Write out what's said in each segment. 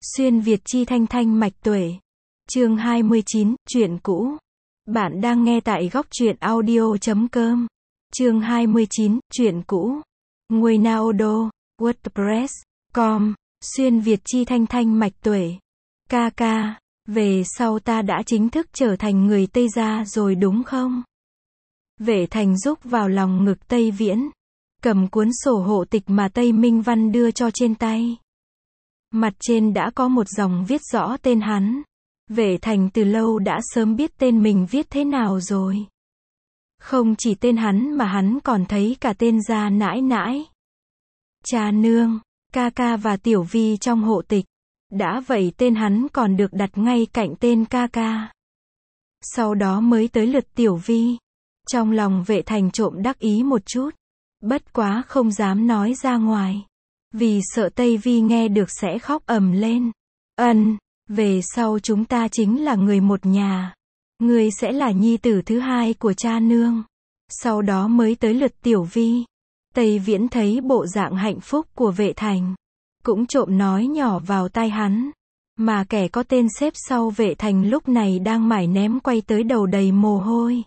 Xuyên Việt chi thanh thanh mạch tuệ. Chương 29, truyện cũ. Bạn đang nghe tại góc truyện audio.com. Chương 29, truyện cũ. Nguồn Naodo, WordPress.com. Xuyên Việt chi thanh thanh mạch tuệ. Ca ca, về sau ta đã chính thức trở thành người Tây Gia rồi đúng không? Vệ Thành rúc vào lòng ngực Tây Viễn, cầm cuốn sổ hộ tịch mà Tây Minh Văn đưa cho trên tay. Mặt trên đã có một dòng viết rõ tên hắn. Vệ Thành từ lâu đã sớm biết tên mình viết thế nào rồi. Không chỉ tên hắn mà hắn còn thấy cả tên gia nãi nãi, cha nương, ca ca và Tiểu Vi trong hộ tịch. Đã vậy tên hắn còn được đặt ngay cạnh tên ca ca. Sau đó mới tới lượt Tiểu Vi. Trong lòng Vệ Thành trộm đắc ý một chút. Bất quá không dám nói ra ngoài. Vì sợ Tây Vi nghe được sẽ khóc ầm lên. Về sau chúng ta chính là người một nhà. Ngươi sẽ là nhi tử thứ hai của cha nương. Sau đó mới tới lượt Tiểu Vi. Tây Viễn thấy bộ dạng hạnh phúc của Vệ Thành, cũng trộm nói nhỏ vào tai hắn. Mà kẻ có tên xếp sau Vệ Thành lúc này đang mải ném quay tới đầu đầy mồ hôi.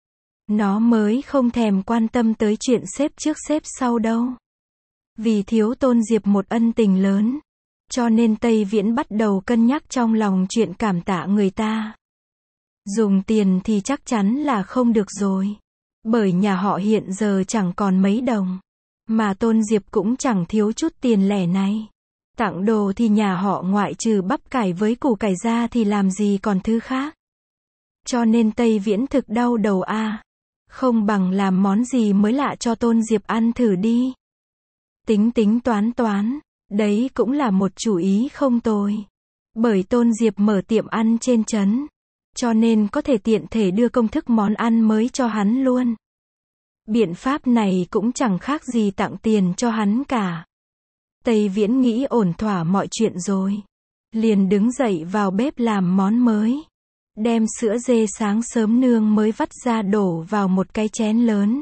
Nó mới không thèm quan tâm tới chuyện xếp trước xếp sau đâu. Vì thiếu Tôn Diệp một ân tình lớn, cho nên Tây Viễn bắt đầu cân nhắc trong lòng chuyện cảm tạ người ta. Dùng tiền thì chắc chắn là không được rồi. Bởi nhà họ hiện giờ chẳng còn mấy đồng. Mà Tôn Diệp cũng chẳng thiếu chút tiền lẻ này. Tặng đồ thì nhà họ ngoại trừ bắp cải với củ cải ra thì làm gì còn thứ khác. Cho nên Tây Viễn thực đau đầu a. Không bằng làm món gì mới lạ cho Tôn Diệp ăn thử đi. Tính toán, đấy cũng là một chủ ý không tồi. Bởi Tôn Diệp mở tiệm ăn trên trấn, cho nên có thể tiện thể đưa công thức món ăn mới cho hắn luôn. Biện pháp này cũng chẳng khác gì tặng tiền cho hắn cả. Tây Viễn nghĩ ổn thỏa mọi chuyện rồi, liền đứng dậy vào bếp làm món mới. Đem sữa dê sáng sớm nương mới vắt ra đổ vào một cái chén lớn.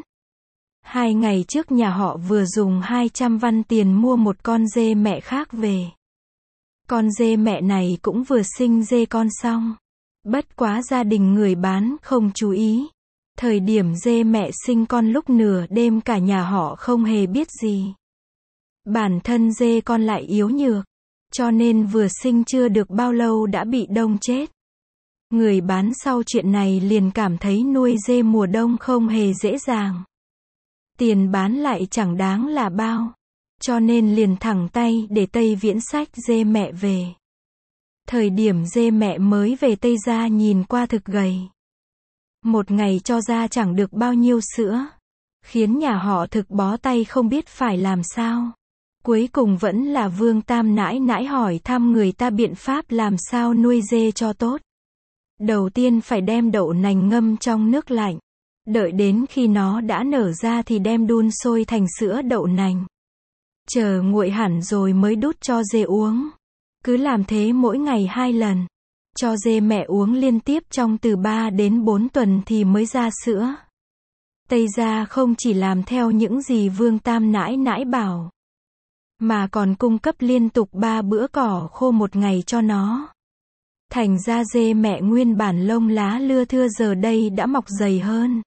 2 ngày trước nhà họ vừa dùng 200 văn tiền mua một con dê mẹ khác về. Con dê mẹ này cũng vừa sinh dê con xong. Bất quá gia đình người bán không chú ý. Thời điểm dê mẹ sinh con lúc nửa đêm cả nhà họ không hề biết gì. Bản thân dê con lại yếu nhược, cho nên vừa sinh chưa được bao lâu đã bị đông chết. Người bán sau chuyện này liền cảm thấy nuôi dê mùa đông không hề dễ dàng. Tiền bán lại chẳng đáng là bao. Cho nên liền thẳng tay để Tây Viễn xách dê mẹ về. Thời điểm dê mẹ mới về Tây Gia nhìn qua thực gầy. Một ngày cho ra chẳng được bao nhiêu sữa. Khiến nhà họ thực bó tay không biết phải làm sao. Cuối cùng vẫn là Vương Tam nãi nãi hỏi thăm người ta biện pháp làm sao nuôi dê cho tốt. Đầu tiên phải đem đậu nành ngâm trong nước lạnh. Đợi đến khi nó đã nở ra thì đem đun sôi thành sữa đậu nành. Chờ nguội hẳn rồi mới đút cho dê uống. Cứ làm thế mỗi ngày 2 lần. Cho dê mẹ uống liên tiếp trong từ 3 đến 4 tuần thì mới ra sữa. Tây Gia không chỉ làm theo những gì Vương Tam nãi nãi bảo, mà còn cung cấp liên tục 3 bữa cỏ khô một ngày cho nó. Thành ra dê mẹ nguyên bản lông lá lưa thưa giờ đây đã mọc dày hơn.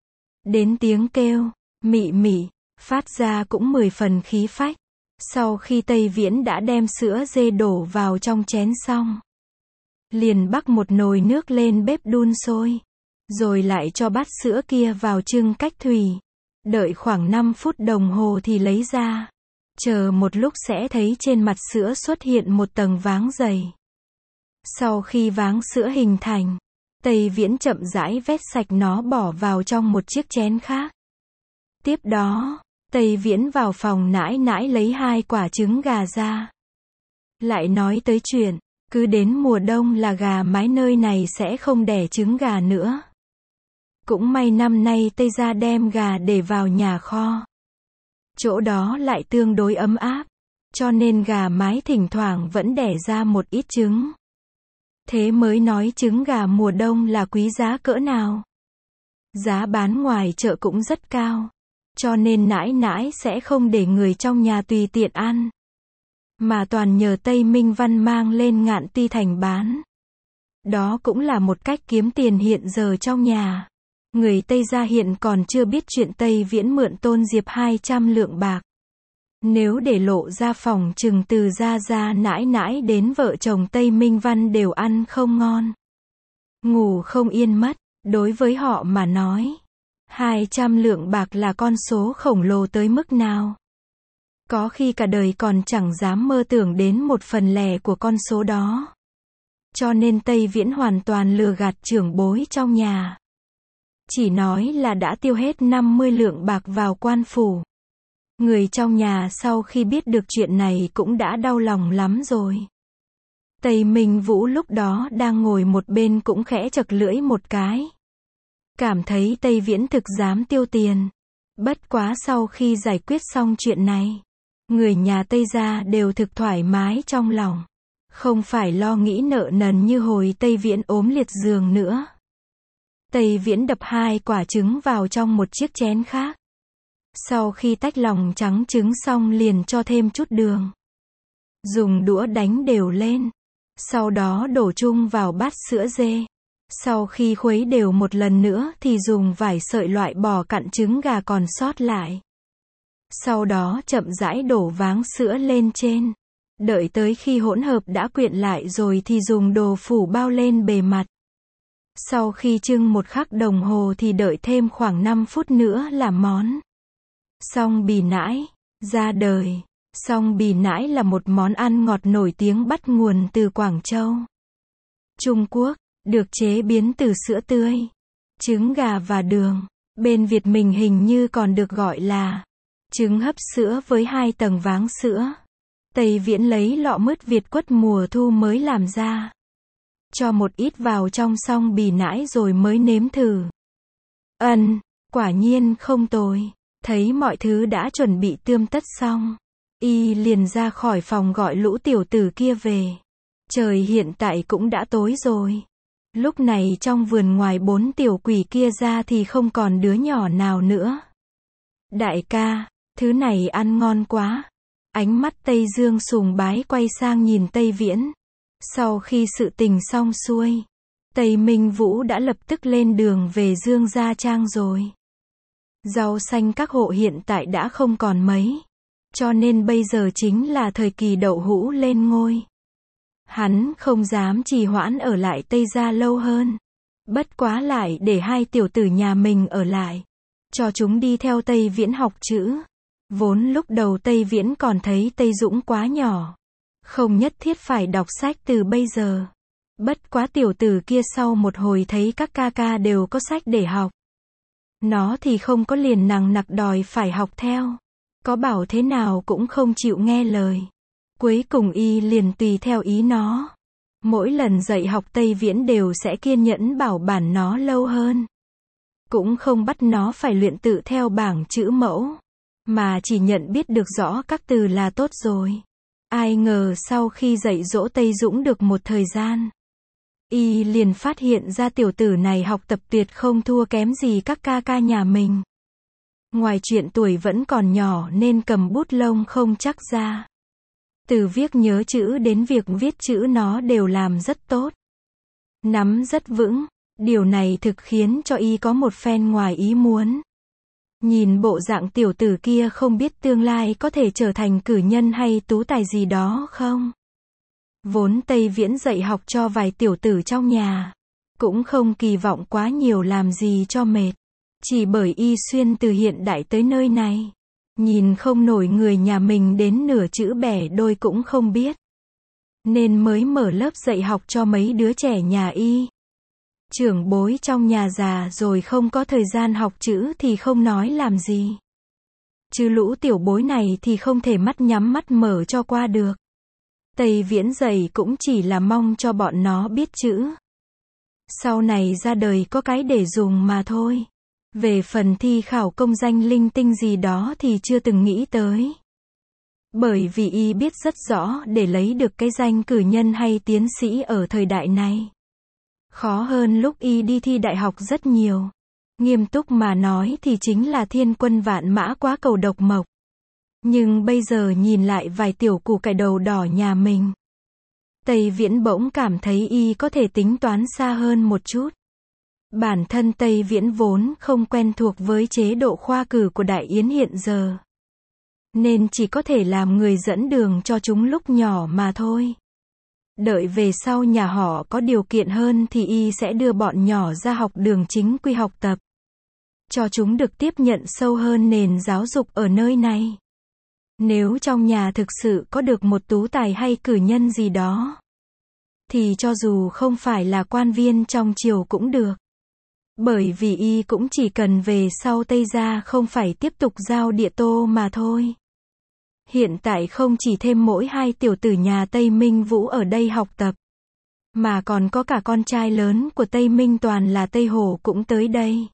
Đến tiếng kêu, mị mị, phát ra cũng 10 phần khí phách. Sau khi Tây Viễn đã đem sữa dê đổ vào trong chén xong, liền bắc một nồi nước lên bếp đun sôi. Rồi lại cho bát sữa kia vào chưng cách thủy. Đợi khoảng 5 phút đồng hồ thì lấy ra. Chờ một lúc sẽ thấy trên mặt sữa xuất hiện một tầng váng dày. Sau khi váng sữa hình thành, Tây Viễn chậm rãi vét sạch nó bỏ vào trong một chiếc chén khác. Tiếp đó, Tây Viễn vào phòng nãi nãi lấy 2 quả trứng gà ra. Lại nói tới chuyện, cứ đến mùa đông là gà mái nơi này sẽ không đẻ trứng gà nữa. Cũng may năm nay Tây Gia đem gà để vào nhà kho. Chỗ đó lại tương đối ấm áp, cho nên gà mái thỉnh thoảng vẫn đẻ ra một ít trứng. Thế mới nói trứng gà mùa đông là quý giá cỡ nào. Giá bán ngoài chợ cũng rất cao, cho nên nãi nãi sẽ không để người trong nhà tùy tiện ăn. mà toàn nhờ Tây Minh Văn mang lên Ngạn Ti Thành bán. Đó cũng là một cách kiếm tiền hiện giờ trong nhà. Người Tây gia hiện còn chưa biết chuyện Tây Viễn mượn Tôn Diệp 200 lượng bạc. Nếu để lộ ra phòng chừng từ gia gia nãi nãi đến vợ chồng Tây Minh Văn đều ăn không ngon, ngủ không yên mất. Đối với họ mà nói, 200 lượng bạc là con số khổng lồ tới mức nào. Có khi cả đời còn chẳng dám mơ tưởng đến 1/10 của con số đó. Cho nên Tây Viễn hoàn toàn lừa gạt trưởng bối trong nhà. Chỉ nói là đã tiêu hết 50 lượng bạc vào quan phủ. Người trong nhà sau khi biết được chuyện này cũng đã đau lòng lắm rồi. Tây Minh Vũ lúc đó đang ngồi một bên cũng khẽ chật lưỡi một cái. Cảm thấy Tây Viễn thực dám tiêu tiền. Bất quá sau khi giải quyết xong chuyện này, người nhà Tây gia đều thực thoải mái trong lòng. Không phải lo nghĩ nợ nần như hồi Tây Viễn ốm liệt giường nữa. Tây Viễn đập 2 quả trứng vào trong một chiếc chén khác. Sau khi tách lòng trắng trứng xong liền cho thêm chút đường. Dùng đũa đánh đều lên. Sau đó đổ chung vào bát sữa dê. Sau khi khuấy đều một lần nữa thì dùng vải sợi loại bỏ cặn trứng gà còn sót lại. Sau đó chậm rãi đổ váng sữa lên trên. Đợi tới khi hỗn hợp đã quyện lại rồi thì dùng đồ phủ bao lên bề mặt. Sau khi trưng 1 khắc đồng hồ thì đợi thêm khoảng 5 phút nữa là món song bì nãi ra đời. Song bì nãi là một món ăn ngọt nổi tiếng bắt nguồn từ Quảng Châu, Trung Quốc, được chế biến từ sữa tươi, trứng gà và đường. Bên Việt mình hình như còn được gọi là trứng hấp sữa với 2 tầng váng sữa. Tây Viễn lấy lọ mứt Việt Quất mùa thu mới làm ra. Cho một ít vào trong song bì nãi rồi mới nếm thử. Quả nhiên không tồi. Thấy mọi thứ đã chuẩn bị tươm tất xong, y liền ra khỏi phòng gọi lũ tiểu tử kia về. Trời hiện tại cũng đã tối rồi. Lúc này trong vườn ngoài 4 tiểu quỷ kia ra thì không còn đứa nhỏ nào nữa. Đại ca, thứ này ăn ngon quá. Ánh mắt Tây Dương sùng bái quay sang nhìn Tây Viễn. Sau khi sự tình xong xuôi, Tây Minh Vũ đã lập tức lên đường về Dương Gia Trang rồi. Rau xanh các hộ hiện tại đã không còn mấy. Cho nên bây giờ chính là thời kỳ đậu hũ lên ngôi. Hắn không dám trì hoãn ở lại Tây Gia lâu hơn. Bất quá lại để 2 tiểu tử nhà mình ở lại. Cho chúng đi theo Tây Viễn học chữ. Vốn lúc đầu Tây Viễn còn thấy Tây Dũng quá nhỏ. Không nhất thiết phải đọc sách từ bây giờ. Bất quá tiểu tử kia sau một hồi thấy các ca ca đều có sách để học. Nó thì không có liền nằng nặc đòi phải học theo. Có bảo thế nào cũng không chịu nghe lời. Cuối cùng y liền tùy theo ý nó. Mỗi lần dạy học Tây Viễn đều sẽ kiên nhẫn bảo bản nó lâu hơn. Cũng không bắt nó phải luyện tự theo bảng chữ mẫu. Mà chỉ nhận biết được rõ các từ là tốt rồi. Ai ngờ sau khi dạy dỗ Tây Dũng được một thời gian, y liền phát hiện ra tiểu tử này học tập tuyệt không thua kém gì các ca ca nhà mình. Ngoài chuyện tuổi vẫn còn nhỏ nên cầm bút lông không chắc ra. Từ việc nhớ chữ đến việc viết chữ nó đều làm rất tốt. Nắm rất vững. Điều này thực khiến cho y có một phen ngoài ý muốn. Nhìn bộ dạng tiểu tử kia không biết tương lai có thể trở thành cử nhân hay tú tài gì đó không? Vốn Tây Viễn dạy học cho vài tiểu tử trong nhà. Cũng không kỳ vọng quá nhiều làm gì cho mệt. Chỉ bởi y xuyên từ hiện đại tới nơi này. Nhìn không nổi người nhà mình đến nửa chữ bẻ đôi cũng không biết. Nên mới mở lớp dạy học cho mấy đứa trẻ nhà y. Trưởng bối trong nhà già rồi không có thời gian học chữ thì không nói làm gì. Chứ lũ tiểu bối này thì không thể mắt nhắm mắt mở cho qua được. Tây Viễn dạy cũng chỉ là mong cho bọn nó biết chữ. Sau này ra đời có cái để dùng mà thôi. Về phần thi khảo công danh linh tinh gì đó thì chưa từng nghĩ tới. Bởi vì y biết rất rõ để lấy được cái danh cử nhân hay tiến sĩ ở thời đại này. Khó hơn lúc y đi thi đại học rất nhiều. Nghiêm túc mà nói thì chính là thiên quân vạn mã quá cầu độc mộc. Nhưng bây giờ nhìn lại vài tiểu củ cải đầu đỏ nhà mình, Tây Viễn bỗng cảm thấy y có thể tính toán xa hơn một chút. Bản thân Tây Viễn vốn không quen thuộc với chế độ khoa cử của Đại Yến hiện giờ, nên chỉ có thể làm người dẫn đường cho chúng lúc nhỏ mà thôi. Đợi về sau nhà họ có điều kiện hơn thì y sẽ đưa bọn nhỏ ra học đường chính quy học tập, cho chúng được tiếp nhận sâu hơn nền giáo dục ở nơi này. Nếu trong nhà thực sự có được một tú tài hay cử nhân gì đó, thì cho dù không phải là quan viên trong triều cũng được. Bởi vì y cũng chỉ cần về sau Tây gia không phải tiếp tục giao địa tô mà thôi. Hiện tại không chỉ thêm mỗi hai tiểu tử nhà Tây Minh Vũ ở đây học tập, mà còn có cả con trai lớn của Tây Minh Toàn là Tây Hổ cũng tới đây.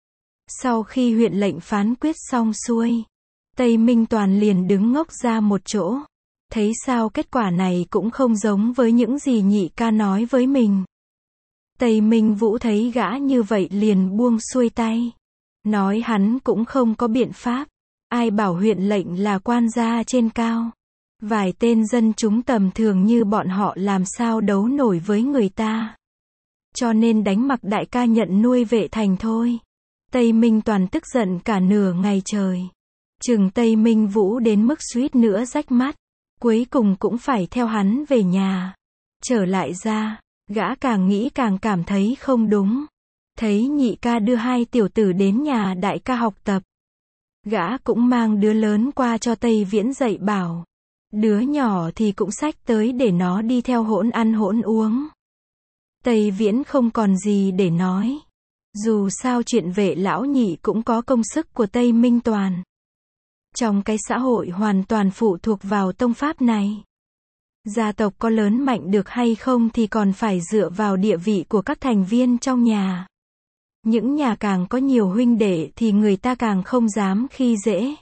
Sau khi huyện lệnh phán quyết xong xuôi, Tây Minh Toàn liền đứng ngốc ra một chỗ. Thấy sao kết quả này cũng không giống với những gì nhị ca nói với mình. Tây Minh Vũ thấy gã như vậy liền buông xuôi tay. Nói hắn cũng không có biện pháp. Ai bảo huyện lệnh là quan gia trên cao. Vài tên dân chúng tầm thường như bọn họ làm sao đấu nổi với người ta. Cho nên đánh mặc đại ca nhận nuôi vệ thành thôi. Tây Minh Toàn tức giận cả nửa ngày trời. Chừng Tây Minh Vũ đến mức suýt nữa rách mắt. Cuối cùng cũng phải theo hắn về nhà. Trở lại ra, gã càng nghĩ càng cảm thấy không đúng. Thấy nhị ca đưa hai tiểu tử đến nhà đại ca học tập. Gã cũng mang đứa lớn qua cho Tây Viễn dạy bảo. Đứa nhỏ thì cũng xách tới để nó đi theo hỗn ăn hỗn uống. Tây Viễn không còn gì để nói. Dù sao chuyện vệ lão nhị cũng có công sức của Tây Minh Toàn. Trong cái xã hội hoàn toàn phụ thuộc vào tông pháp này, gia tộc có lớn mạnh được hay không thì còn phải dựa vào địa vị của các thành viên trong nhà. Những nhà càng có nhiều huynh đệ thì người ta càng không dám khi dễ.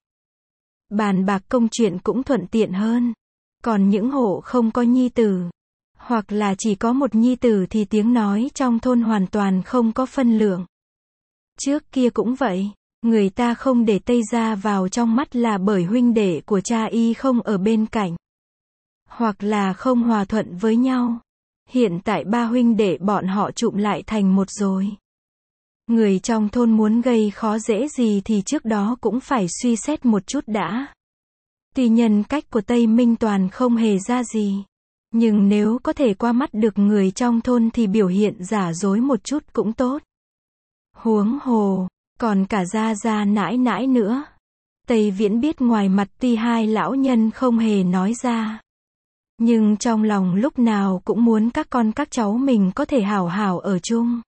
Bàn bạc công chuyện cũng thuận tiện hơn. Còn những hộ không có nhi tử, hoặc là chỉ có một nhi tử thì tiếng nói trong thôn hoàn toàn không có phân lượng. Trước kia cũng vậy. Người ta không để Tây gia vào trong mắt là bởi huynh đệ của cha y không ở bên cạnh, hoặc là không hòa thuận với nhau. Hiện tại ba huynh đệ bọn họ trụm lại thành một rồi. Người trong thôn muốn gây khó dễ gì thì trước đó cũng phải suy xét một chút đã. Tuy nhân cách của Tây Minh Toàn không hề ra gì, nhưng nếu có thể qua mắt được người trong thôn thì biểu hiện giả dối một chút cũng tốt. Huống hồ còn cả gia gia nãi nãi nữa. Tây Viễn biết ngoài mặt tuy hai lão nhân không hề nói ra, nhưng trong lòng lúc nào cũng muốn các con các cháu mình có thể hảo hảo ở chung.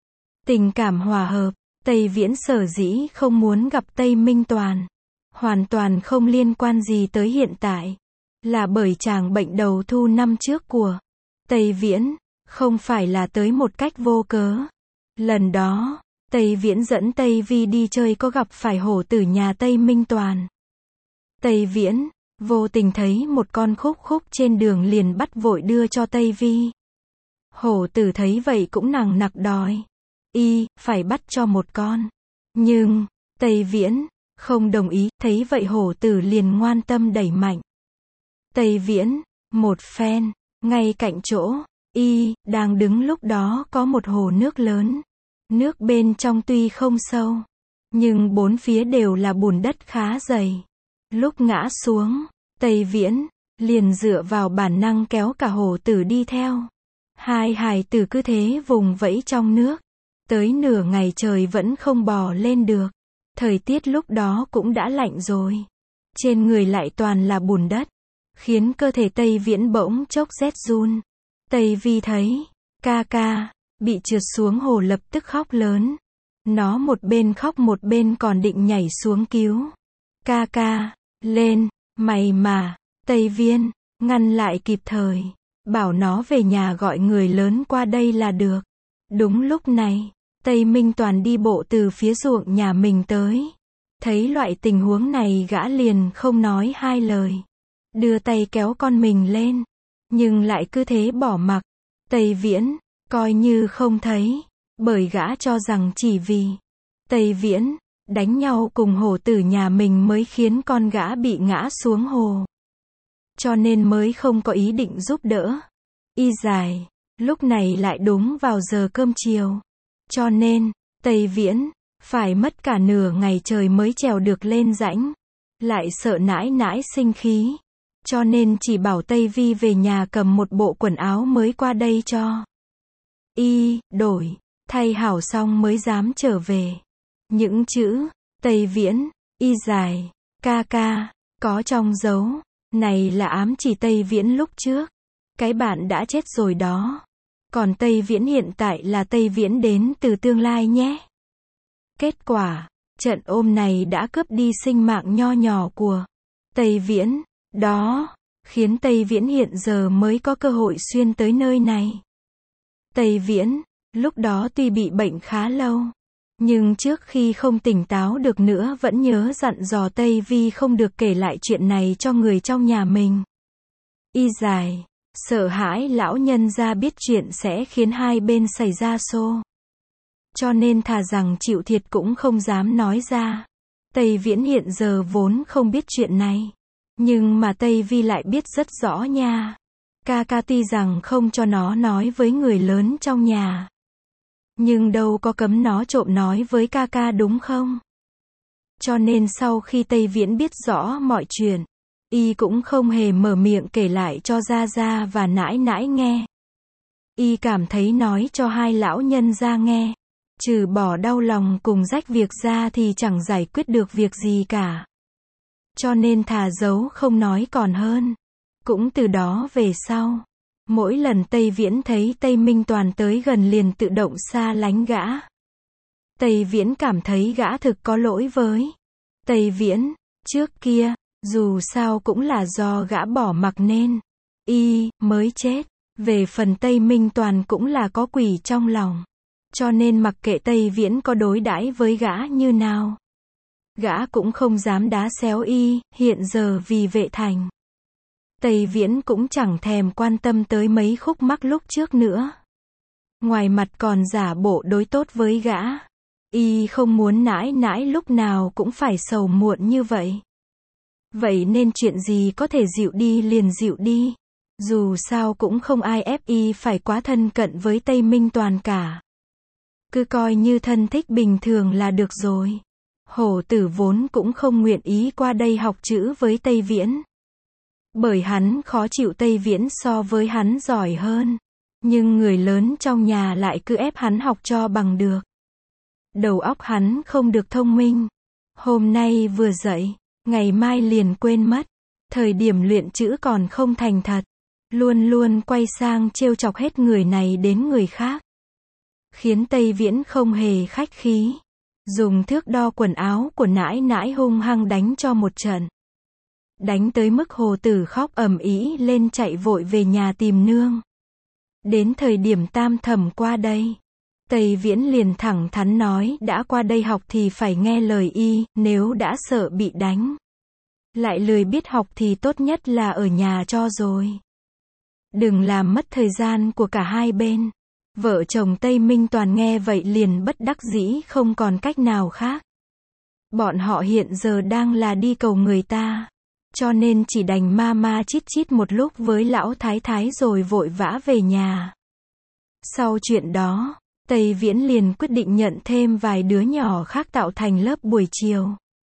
Tình cảm hòa hợp. Tây Viễn sở dĩ không muốn gặp Tây Minh Toàn, hoàn toàn không liên quan gì tới hiện tại, là bởi chàng bệnh đầu thu năm trước của Tây Viễn, không phải là tới một cách vô cớ. Lần đó, Tây Viễn dẫn Tây Vi đi chơi có gặp phải hổ tử nhà Tây Minh Toàn. Tây Viễn vô tình thấy một con khúc khúc trên đường liền bắt vội đưa cho Tây Vi. Hổ tử thấy vậy cũng nằng nặc đòi phải bắt cho một con. Nhưng Tây Viễn không đồng ý, thấy vậy hổ tử liền ngoan tâm đẩy mạnh. Tây Viễn một phen, ngay cạnh chỗ đang đứng lúc đó có một hồ nước lớn. Nước bên trong tuy không sâu, nhưng bốn phía đều là bùn đất khá dày. Lúc ngã xuống, Tây Viễn liền dựa vào bản năng kéo cả hổ tử đi theo. Hai hài tử cứ thế vùng vẫy trong nước. Tới nửa ngày trời vẫn không bò lên được. Thời tiết lúc đó cũng đã lạnh rồi. Trên người lại toàn là bùn đất, khiến cơ thể Tây Viễn bỗng chốc rét run. Tây Vi thấy ca ca bị trượt xuống hồ lập tức khóc lớn. Nó một bên khóc một bên còn định nhảy xuống cứu. Ca ca, lên, mày mà. Tây Viễn ngăn lại kịp thời, bảo nó về nhà gọi người lớn qua đây là được. Đúng lúc này, Tây Minh Toàn đi bộ từ phía ruộng nhà mình tới. Thấy loại tình huống này gã liền không nói hai lời, đưa tay kéo con mình lên, nhưng lại cứ thế bỏ mặc. Tây Viễn coi như không thấy, bởi gã cho rằng chỉ vì Tây Viễn đánh nhau cùng hổ tử nhà mình mới khiến con gã bị ngã xuống hồ. Cho nên mới không có ý định giúp đỡ. Y dài, lúc này lại đúng vào giờ cơm chiều. Cho nên, Tây Viễn, phải mất cả nửa ngày trời mới trèo được lên rãnh. Lại sợ nãi nãi sinh khí. Cho nên chỉ bảo Tây Vi về nhà cầm một bộ quần áo mới qua đây cho. Y, đổi, thay hảo xong mới dám trở về. Những chữ, Tây Viễn, Y dài, ca ca, có trong dấu. Này là ám chỉ Tây Viễn lúc trước. Cái bạn đã chết rồi đó. Còn Tây Viễn hiện tại là Tây Viễn đến từ tương lai nhé. Kết quả, trận ôm này đã cướp đi sinh mạng nho nhỏ của Tây Viễn. Đó, khiến Tây Viễn hiện giờ mới có cơ hội xuyên tới nơi này. Tây Viễn, lúc đó tuy bị bệnh khá lâu. Nhưng trước khi không tỉnh táo được nữa vẫn nhớ dặn dò Tây Vi không được kể lại chuyện này cho người trong nhà mình. Y dài, sợ hãi lão nhân gia biết chuyện sẽ khiến hai bên xảy ra xô. Cho nên thà rằng chịu thiệt cũng không dám nói ra. Tây Viễn hiện giờ vốn không biết chuyện này. Nhưng mà Tây Vi lại biết rất rõ nha. Ca ca tuy rằng không cho nó nói với người lớn trong nhà. Nhưng đâu có cấm nó trộm nói với ca ca đúng không? Cho nên sau khi Tây Viễn biết rõ mọi chuyện, Y cũng không hề mở miệng kể lại cho gia gia và nãi nãi nghe. Y cảm thấy nói cho hai lão nhân gia nghe, trừ bỏ đau lòng cùng rách việc ra thì chẳng giải quyết được việc gì cả. Cho nên thà giấu không nói còn hơn. Cũng từ đó về sau, mỗi lần Tây Viễn thấy Tây Minh Toàn tới gần liền tự động xa lánh gã. Tây Viễn cảm thấy gã thực có lỗi với Tây Viễn. Trước kia, dù sao cũng là do gã bỏ mặc nên Y mới chết. Về phần Tây Minh Toàn cũng là có quỷ trong lòng. Cho nên mặc kệ Tây Viễn có đối đãi với gã như nào, gã cũng không dám đá xéo Y. Hiện giờ vì Vệ Thành, Tây Viễn cũng chẳng thèm quan tâm tới mấy khúc mắc lúc trước nữa. Ngoài mặt còn giả bộ đối tốt với gã. Y không muốn nãi nãi lúc nào cũng phải sầu muộn như vậy. Vậy nên chuyện gì có thể dịu đi liền dịu đi. Dù sao cũng không ai ép Y phải quá thân cận với Tây Minh Toàn cả. Cứ coi như thân thích bình thường là được rồi. Hổ tử vốn cũng không nguyện ý qua đây học chữ với Tây Viễn. Bởi hắn khó chịu Tây Viễn so với hắn giỏi hơn. Nhưng người lớn trong nhà lại cứ ép hắn học cho bằng được. Đầu óc hắn không được thông minh. Hôm nay vừa dậy, ngày mai liền quên mất. Thời điểm luyện chữ còn không thành thật. Luôn luôn quay sang trêu chọc hết người này đến người khác. Khiến Tây Viễn không hề khách khí. Dùng thước đo quần áo của nãi nãi hung hăng đánh cho một trận. Đánh tới mức hồ tử khóc ầm ĩ lên chạy vội về nhà tìm nương. Đến thời điểm tam thẩm qua đây, Tây Viễn liền thẳng thắn nói đã qua đây học thì phải nghe lời Y, nếu đã sợ bị đánh, lại lười biết học thì tốt nhất là ở nhà cho rồi. Đừng làm mất thời gian của cả hai bên. Vợ chồng Tây Minh Toàn nghe vậy liền bất đắc dĩ không còn cách nào khác. Bọn họ hiện giờ đang là đi cầu người ta. Cho nên chỉ đành ma ma chít chít một lúc với lão thái thái rồi vội vã về nhà. Sau chuyện đó, Tây Viễn liền quyết định nhận thêm vài đứa nhỏ khác tạo thành lớp buổi chiều.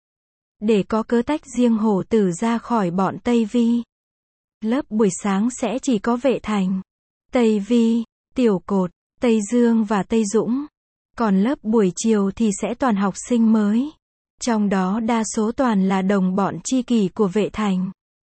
Để có cớ tách riêng hổ tử ra khỏi bọn Tây Vi. Lớp buổi sáng sẽ chỉ có Vệ Thành, Tây Vi, Tiểu Cột, Tây Dương và Tây Dũng. Còn lớp buổi chiều thì sẽ toàn học sinh mới. Trong đó đa số toàn là đồng bọn tri kỷ của Vệ Thành.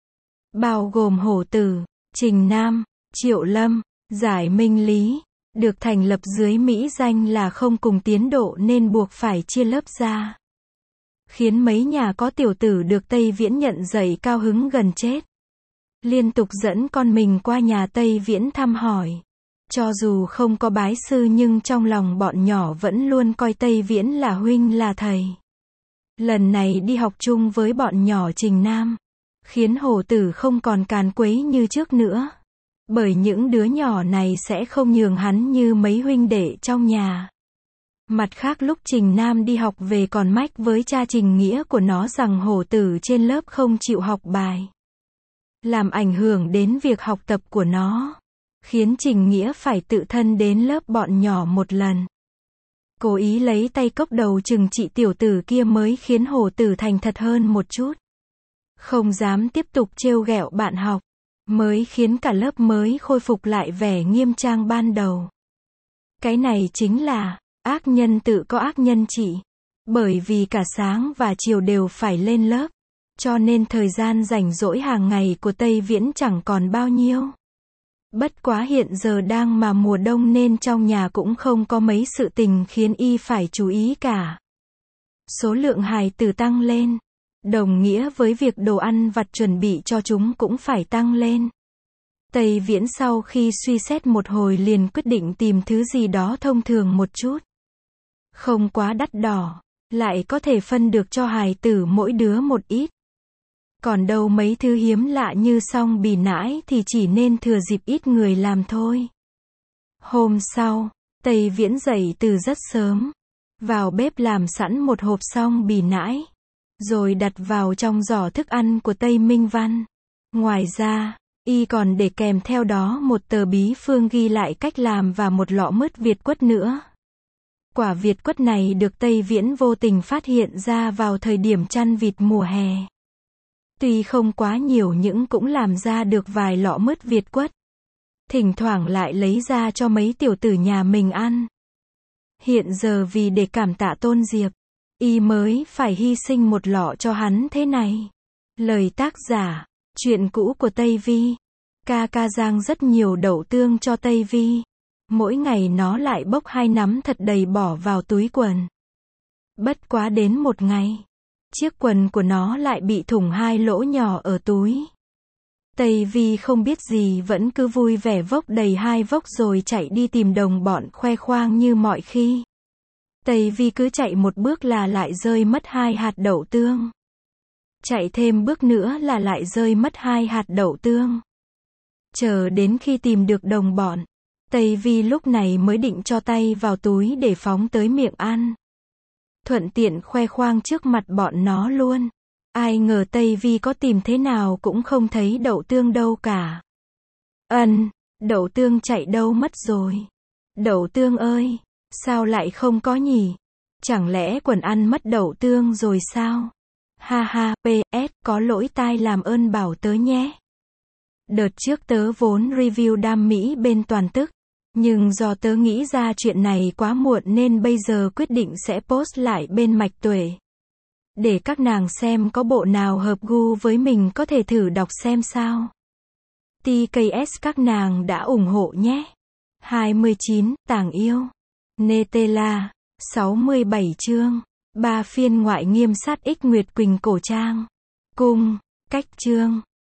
Bao gồm Hổ Tử, Trình Nam, Triệu Lâm, Giải Minh Lý. Được thành lập dưới mỹ danh là không cùng tiến độ nên buộc phải chia lớp ra. Khiến mấy nhà có tiểu tử được Tây Viễn nhận dạy cao hứng gần chết. Liên tục dẫn con mình qua nhà Tây Viễn thăm hỏi. Cho dù không có bái sư nhưng trong lòng bọn nhỏ vẫn luôn coi Tây Viễn là huynh là thầy. Lần này đi học chung với bọn nhỏ Trình Nam, khiến Hổ Tử không còn càn quấy như trước nữa. Bởi những đứa nhỏ này sẽ không nhường hắn như mấy huynh đệ trong nhà. Mặt khác lúc Trình Nam đi học về còn mách với cha Trình Nghĩa của nó rằng hổ tử trên lớp không chịu học bài, làm ảnh hưởng đến việc học tập của nó, khiến Trình Nghĩa phải tự thân đến lớp bọn nhỏ một lần. Cố ý lấy tay cốc đầu chừng trị tiểu tử kia mới khiến hổ tử thành thật hơn một chút. Không dám tiếp tục trêu ghẹo bạn học, mới khiến cả lớp mới khôi phục lại vẻ nghiêm trang ban đầu. Cái này chính là ác nhân tự có ác nhân trị. Bởi vì cả sáng và chiều đều phải lên lớp, cho nên thời gian rảnh rỗi hàng ngày của Tây Viễn chẳng còn bao nhiêu. Bất quá hiện giờ đang mà mùa đông nên trong nhà cũng không có mấy sự tình khiến y phải chú ý cả. Số lượng hài tử tăng lên, đồng nghĩa với việc đồ ăn vặt chuẩn bị cho chúng cũng phải tăng lên. Tây Viễn sau khi suy xét một hồi liền quyết định tìm thứ gì đó thông thường một chút, không quá đắt đỏ, lại có thể phân được cho hài tử mỗi đứa một ít. Còn đâu mấy thứ hiếm lạ như song bì nãi thì chỉ nên thừa dịp ít người làm thôi. Hôm sau, Tây Viễn dậy từ rất sớm, vào bếp làm sẵn một hộp song bì nãi, rồi đặt vào trong giỏ thức ăn của Tây Minh Văn. Ngoài ra, y còn để kèm theo đó một tờ bí phương ghi lại cách làm và một lọ mứt Việt quất nữa. Quả Việt quất này được Tây Viễn vô tình phát hiện ra vào thời điểm chăn vịt mùa hè. Tuy không quá nhiều nhưng cũng làm ra được vài lọ mứt Việt quất. Thỉnh thoảng lại lấy ra cho mấy tiểu tử nhà mình ăn. Hiện giờ vì để cảm tạ Tôn Diệp, y mới phải hy sinh một lọ cho hắn thế này. Lời tác giả, chuyện cũ của Tây Vi. Ca rang rất nhiều đậu tương cho Tây Vi. Mỗi ngày nó lại bốc 2 nắm thật đầy bỏ vào túi quần. Bất quá đến một ngày, chiếc quần của nó lại bị thủng 2 lỗ nhỏ ở túi. Tây Vi không biết gì vẫn cứ vui vẻ vốc đầy 2 vốc rồi chạy đi tìm đồng bọn khoe khoang như mọi khi. Tây Vi cứ chạy một bước là lại rơi mất 2 hạt đậu tương. Chạy thêm bước nữa là lại rơi mất 2 hạt đậu tương. Chờ đến khi tìm được đồng bọn, Tây Vi lúc này mới định cho tay vào túi để phóng tới miệng ăn. Thuận tiện khoe khoang trước mặt bọn nó luôn. Ai ngờ Tây Vi có tìm thế nào cũng không thấy đậu tương đâu cả. Đậu tương chạy đâu mất rồi? Đậu tương ơi, sao lại không có nhỉ? Chẳng lẽ quần ăn mất đậu tương rồi sao? Ha ha, PS, có lỗi tai làm ơn bảo tớ nhé. Đợt trước tớ vốn review đam mỹ bên Toàn Tức, nhưng do tớ nghĩ ra chuyện này quá muộn nên bây giờ quyết định sẽ post lại bên Mạch Tuệ. Để các nàng xem có bộ nào hợp gu với mình có thể thử đọc xem sao. TKS các nàng đã ủng hộ nhé. 29, Tàng Yêu. Nutella. 67 chương. 3 phiên ngoại nghiêm sát ích Nguyệt Quỳnh cổ trang. Cung. Cách chương.